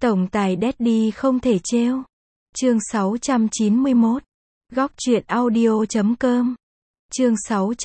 Tổng tài Daddy không thể trêu. Chương 691. Góc truyện audio.com. Chương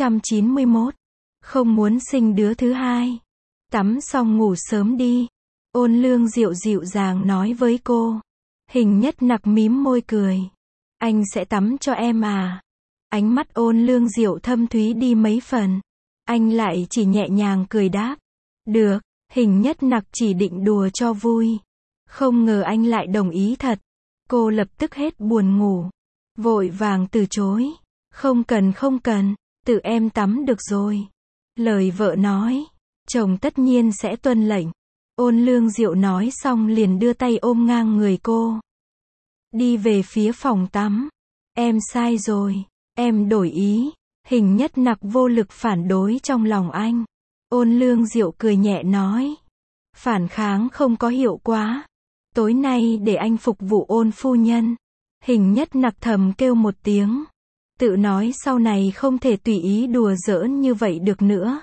691. Không muốn sinh đứa thứ hai. Tắm xong ngủ sớm đi. Ôn Lương dịu dịu dàng nói với cô. Hình Nhất Nặc mím môi cười. Anh sẽ tắm cho em à? Ánh mắt Ôn Lương Diệu thâm thúy đi mấy phần. Anh lại chỉ nhẹ nhàng cười đáp. Được. Hình Nhất Nặc chỉ định đùa cho vui. Không ngờ anh lại đồng ý thật. Cô lập tức hết buồn ngủ. Vội vàng từ chối. Không cần, tự em tắm được rồi. Lời vợ nói. Chồng tất nhiên sẽ tuân lệnh. Ôn Lương Diệu nói xong liền đưa tay ôm ngang người cô. Đi về phía phòng tắm. Em sai rồi. Em đổi ý. Hình Nhất Nặc vô lực phản đối trong lòng anh. Ôn Lương Diệu cười nhẹ nói. Phản kháng không có hiệu quả. Tối nay để anh phục vụ Ôn phu nhân. Hình Nhất Nặc thầm kêu một tiếng. Tự nói sau này không thể tùy ý đùa giỡn như vậy được nữa.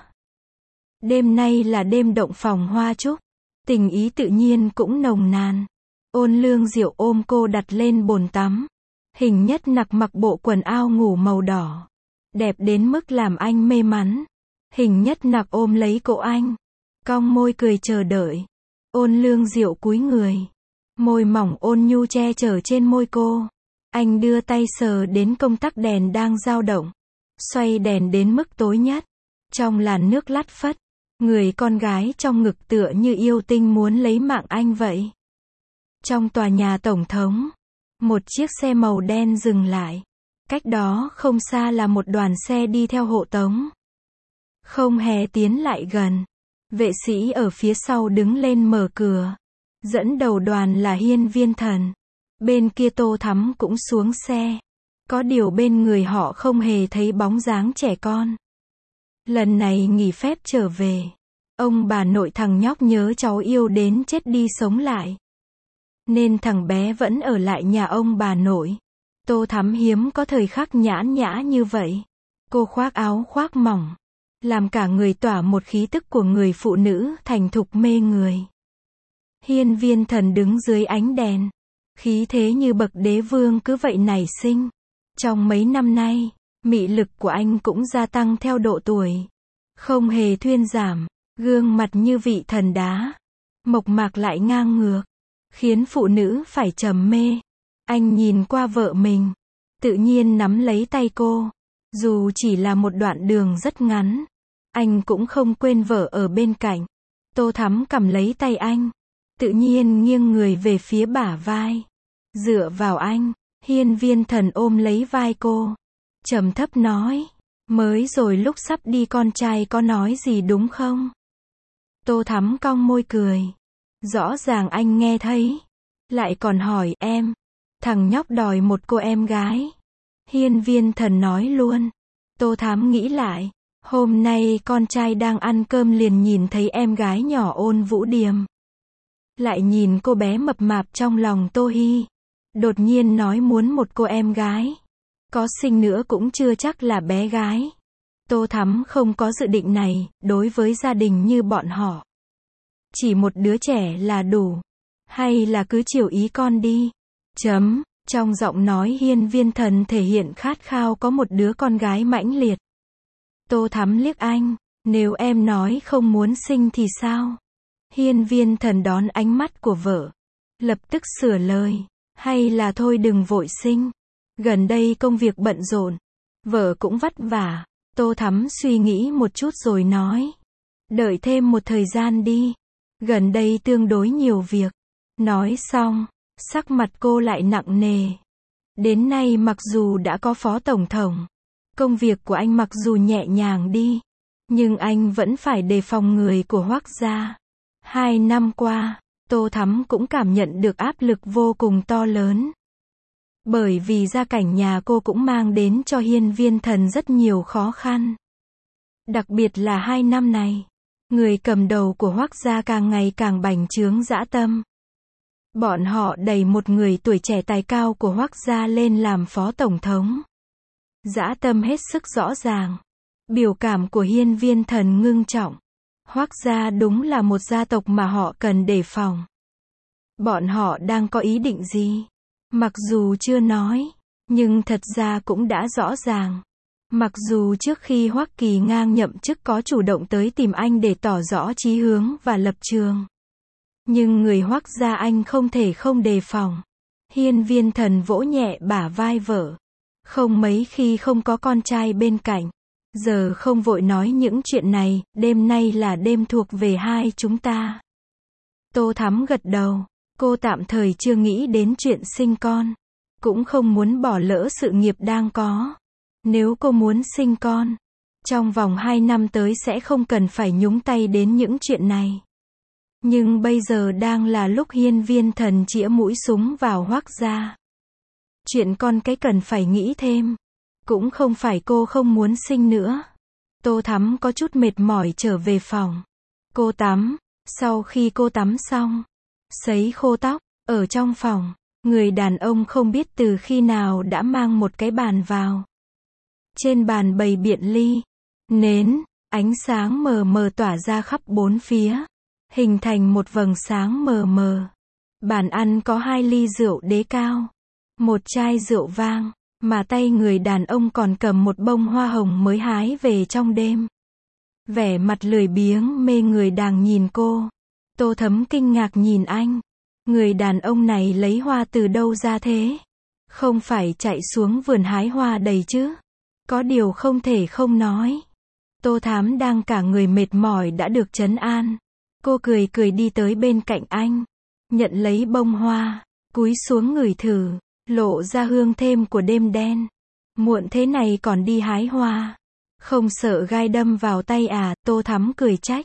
Đêm nay là đêm động phòng hoa trúc. Tình ý tự nhiên cũng nồng nàn. Ôn Lương Diệu ôm cô đặt lên bồn tắm. Hình Nhất Nặc mặc bộ quần áo ngủ màu đỏ. Đẹp đến mức làm anh mê mắn. Hình Nhất Nặc ôm lấy cổ anh. Cong môi cười chờ đợi. Ôn Lương Diệu cúi người. Môi mỏng ôn nhu che chở trên môi cô. Anh đưa tay sờ đến công tắc đèn đang dao động. Xoay đèn đến mức tối nhất. Trong làn nước lắt phất. Người con gái trong ngực tựa như yêu tinh muốn lấy mạng anh vậy. Trong tòa nhà tổng thống. Một chiếc xe màu đen dừng lại. Cách đó không xa là một đoàn xe đi theo hộ tống. Không hề tiến lại gần. Vệ sĩ ở phía sau đứng lên mở cửa. Dẫn đầu đoàn là Hiên Viên Thần. Bên kia Tô Thắm cũng xuống xe. Có điều bên người họ không hề thấy bóng dáng trẻ con. Lần này nghỉ phép trở về. Ông bà nội thằng nhóc nhớ cháu yêu đến chết đi sống lại. Nên thằng bé vẫn ở lại nhà ông bà nội. Tô Thắm hiếm có thời khắc nhãn nhã như vậy. Cô khoác áo khoác mỏng. Làm cả người tỏa một khí tức của người phụ nữ thành thục mê người. Hiên Viên Thần đứng dưới ánh đèn. Khí thế như bậc đế vương cứ vậy nảy sinh. Trong mấy năm nay, mị lực của anh cũng gia tăng theo độ tuổi. Không hề thuyên giảm. Gương mặt như vị thần đá. Mộc mạc lại ngang ngược. Khiến phụ nữ phải trầm mê. Anh nhìn qua vợ mình. Tự nhiên nắm lấy tay cô. Dù chỉ là một đoạn đường rất ngắn. Anh cũng không quên vợ ở bên cạnh. Tô Thắm cầm lấy tay anh. Tự nhiên nghiêng người về phía bả vai. Dựa vào anh. Hiên Viên Thần ôm lấy vai cô. Trầm thấp nói. Mới rồi lúc sắp đi con trai có nói gì đúng không? Tô Thắm cong môi cười. Rõ ràng anh nghe thấy. Lại còn hỏi em. Thằng nhóc đòi một cô em gái. Hiên Viên Thần nói luôn. Tô Thắm nghĩ lại. Hôm nay con trai đang ăn cơm liền nhìn thấy em gái nhỏ Ôn Vũ Điềm. Lại nhìn cô bé mập mạp trong lòng Tô Hi. Đột nhiên nói muốn một cô em gái. Có sinh nữa cũng chưa chắc là bé gái. Tô Thắm không có dự định này, đối với gia đình như bọn họ. Chỉ một đứa trẻ là đủ. Hay là cứ chiều ý con đi. Trong giọng nói Hiên Viên Thần thể hiện khát khao có một đứa con gái mãnh liệt. Tô Thắm liếc anh. Nếu em nói không muốn sinh thì sao? Hiên Viên Thần đón ánh mắt của vợ. Lập tức sửa lời. Hay là thôi đừng vội sinh. Gần đây công việc bận rộn. Vợ cũng vất vả. Tô Thắm suy nghĩ một chút rồi nói. Đợi thêm một thời gian đi. Gần đây tương đối nhiều việc. Nói xong, sắc mặt cô lại nặng nề. Đến nay mặc dù đã có phó tổng thống. Công việc của anh mặc dù nhẹ nhàng đi. Nhưng anh vẫn phải đề phòng người của Hoắc gia. 2 năm qua, Tô Thắm cũng cảm nhận được áp lực vô cùng to lớn. Bởi vì gia cảnh nhà cô cũng mang đến cho Hiên Viên Thần rất nhiều khó khăn. Đặc biệt là 2 năm này. Người cầm đầu của Hoắc gia càng ngày càng bành trướng dã tâm. Bọn họ đẩy một người tuổi trẻ tài cao của Hoắc gia lên làm phó tổng thống. Dã tâm hết sức rõ ràng. Biểu cảm của Hiên Viên Thần ngưng trọng. Hoắc gia đúng là một gia tộc mà họ cần đề phòng. Bọn họ đang có ý định gì? Mặc dù chưa nói, nhưng thật ra cũng đã rõ ràng. Mặc dù trước khi Hoắc Kỳ Ngang nhậm chức có chủ động tới tìm anh để tỏ rõ chí hướng và lập trường. Nhưng người Hoắc gia anh không thể không đề phòng. Hiên Viên Thần vỗ nhẹ bả vai vợ. Không mấy khi không có con trai bên cạnh. Giờ không vội nói những chuyện này, đêm nay là đêm thuộc về hai chúng ta. Tô Thắm gật đầu. Cô tạm thời chưa nghĩ đến chuyện sinh con. Cũng không muốn bỏ lỡ sự nghiệp đang có. Nếu cô muốn sinh con, trong vòng 2 năm tới sẽ không cần phải nhúng tay đến những chuyện này. Nhưng bây giờ đang là lúc Hiên Viên Thần chĩa mũi súng vào Hoắc gia. Chuyện con cái cần phải nghĩ thêm. Cũng không phải cô không muốn sinh nữa. Tô Thắm có chút mệt mỏi trở về phòng. Cô tắm. Sau khi cô tắm xong, sấy khô tóc, ở trong phòng, người đàn ông không biết từ khi nào đã mang một cái bàn vào. Trên bàn bày biện ly, nến, ánh sáng mờ mờ tỏa ra khắp bốn phía, hình thành một vầng sáng mờ mờ. Bàn ăn có 2 ly rượu đế cao, một chai rượu vang, mà tay người đàn ông còn cầm một bông hoa hồng mới hái về trong đêm. Vẻ mặt lười biếng mê người đang nhìn cô. Tô Thắm kinh ngạc nhìn anh. Người đàn ông này lấy hoa từ đâu ra thế? Không phải chạy xuống vườn hái hoa đầy chứ? Có điều không thể không nói. Tô Thắm đang cả người mệt mỏi đã được trấn an. Cô cười cười đi tới bên cạnh anh. Nhận lấy bông hoa, cúi xuống ngửi thử, lộ ra hương thơm của đêm đen. Muộn thế này còn đi hái hoa. Không sợ gai đâm vào tay à? Tô Thắm cười trách.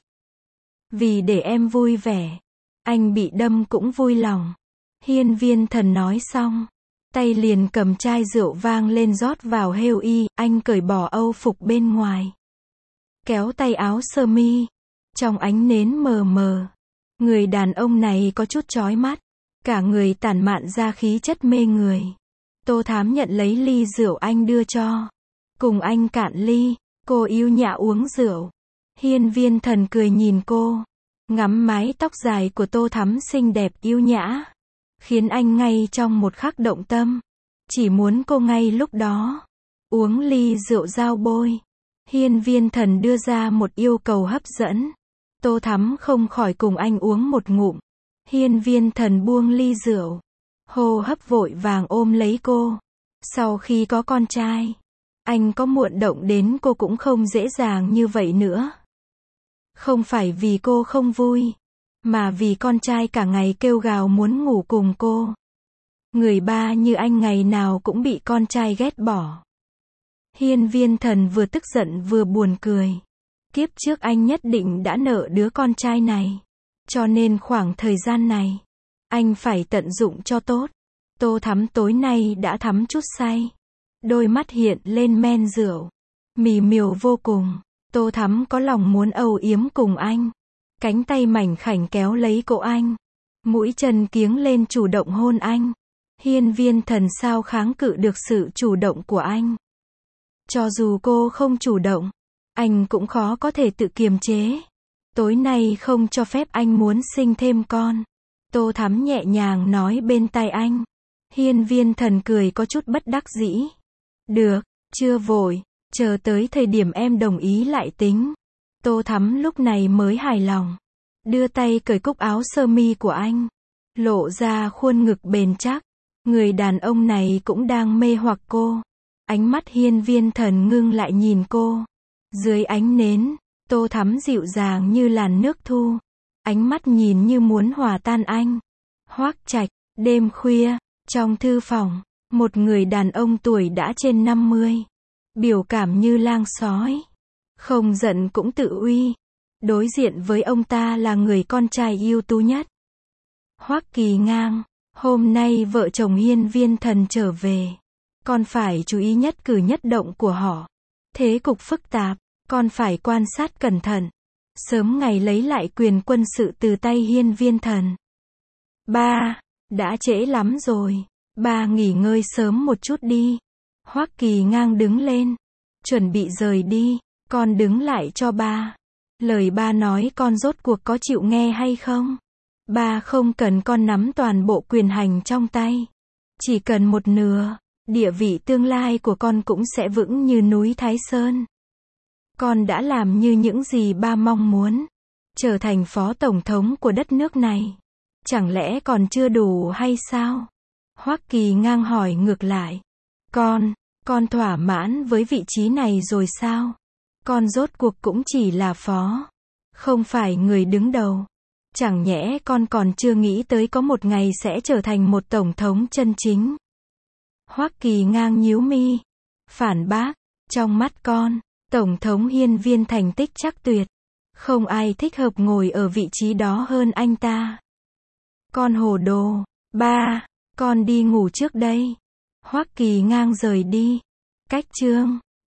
Vì để em vui vẻ. Anh bị đâm cũng vui lòng. Hiên Viên Thần nói xong, tay liền cầm chai rượu vang lên rót vào hêu y. Anh cởi bỏ âu phục bên ngoài, kéo tay áo sơ mi. Trong ánh nến mờ mờ, người đàn ông này có chút chói mắt. Cả người tản mạn ra khí chất mê người. Tô Thắm nhận lấy ly rượu anh đưa cho. Cùng anh cạn ly. Cô yêu nhã uống rượu. Hiên Viên Thần cười nhìn cô. Ngắm mái tóc dài của Tô Thắm xinh đẹp yêu nhã. Khiến anh ngay trong một khắc động tâm. Chỉ muốn cô ngay lúc đó. Uống ly rượu giao bôi. Hiên Viên Thần đưa ra một yêu cầu hấp dẫn. Tô Thắm không khỏi cùng anh uống một ngụm. Hiên Viên Thần buông ly rượu. Hô hấp vội vàng ôm lấy cô. Sau khi có con trai, anh có muộn động đến cô cũng không dễ dàng như vậy nữa. Không phải vì cô không vui, mà vì con trai cả ngày kêu gào muốn ngủ cùng cô. Người ba như anh ngày nào cũng bị con trai ghét bỏ. Hiên Viên Thần vừa tức giận vừa buồn cười. Kiếp trước anh nhất định đã nợ đứa con trai này. Cho nên khoảng thời gian này, anh phải tận dụng cho tốt. Tô Thắm tối nay đã thắm chút say. Đôi mắt hiện lên men rượu. Mì miều vô cùng. Tô Thắm có lòng muốn âu yếm cùng anh. Cánh tay mảnh khảnh kéo lấy cổ anh. Mũi chân kiếng lên chủ động hôn anh. Hiên Viên Thần sao kháng cự được sự chủ động của anh. Cho dù cô không chủ động, anh cũng khó có thể tự kiềm chế. Tối nay không cho phép anh muốn sinh thêm con. Tô Thắm nhẹ nhàng nói bên tai anh. Hiên Viên Thần cười có chút bất đắc dĩ. Được, chưa vội, chờ tới thời điểm em đồng ý lại tính. Tô Thắm lúc này mới hài lòng. Đưa tay cởi cúc áo sơ mi của anh. Lộ ra khuôn ngực bền chắc. Người đàn ông này cũng đang mê hoặc cô. Ánh mắt Hiên Viên Thần ngưng lại nhìn cô. Dưới ánh nến, Tô Thắm dịu dàng như làn nước thu. Ánh mắt nhìn như muốn hòa tan anh. Hoắc Trạch, đêm khuya, trong thư phòng, một người đàn ông tuổi đã trên 50. Biểu cảm như lang sói. Không giận cũng tự uy. Đối diện với ông ta là người con trai ưu tú nhất. Hoắc Kỳ Ngang. Hôm nay vợ chồng Hiên Viên Thần trở về. Con phải chú ý nhất cử nhất động của họ. Thế cục phức tạp, con phải quan sát cẩn thận. Sớm ngày lấy lại quyền quân sự từ tay Hiên Viên Thần. Ba, đã trễ lắm rồi. Ba nghỉ ngơi sớm một chút đi. Hoắc Kỳ Ngang đứng lên. Chuẩn bị rời đi. Con đứng lại cho ba. Lời ba nói con rốt cuộc có chịu nghe hay không? Ba không cần con nắm toàn bộ quyền hành trong tay. Chỉ cần một nửa, địa vị tương lai của con cũng sẽ vững như núi Thái Sơn. Con đã làm như những gì ba mong muốn. Trở thành phó tổng thống của đất nước này. Chẳng lẽ còn chưa đủ hay sao? Hoắc Kỳ ngang hỏi ngược lại. Con thỏa mãn với vị trí này rồi sao? Con rốt cuộc cũng chỉ là phó. Không phải người đứng đầu. Chẳng nhẽ con còn chưa nghĩ tới có một ngày sẽ trở thành một tổng thống chân chính? Hoắc Kỳ ngang nhíu mi. Phản bác. Trong mắt con, tổng thống hiên viên thành tích chắc tuyệt. Không ai thích hợp ngồi ở vị trí đó hơn anh ta. Con hồ đồ. Ba, con đi ngủ trước đây. Hoắc Kỳ ngang rời đi. Cách chương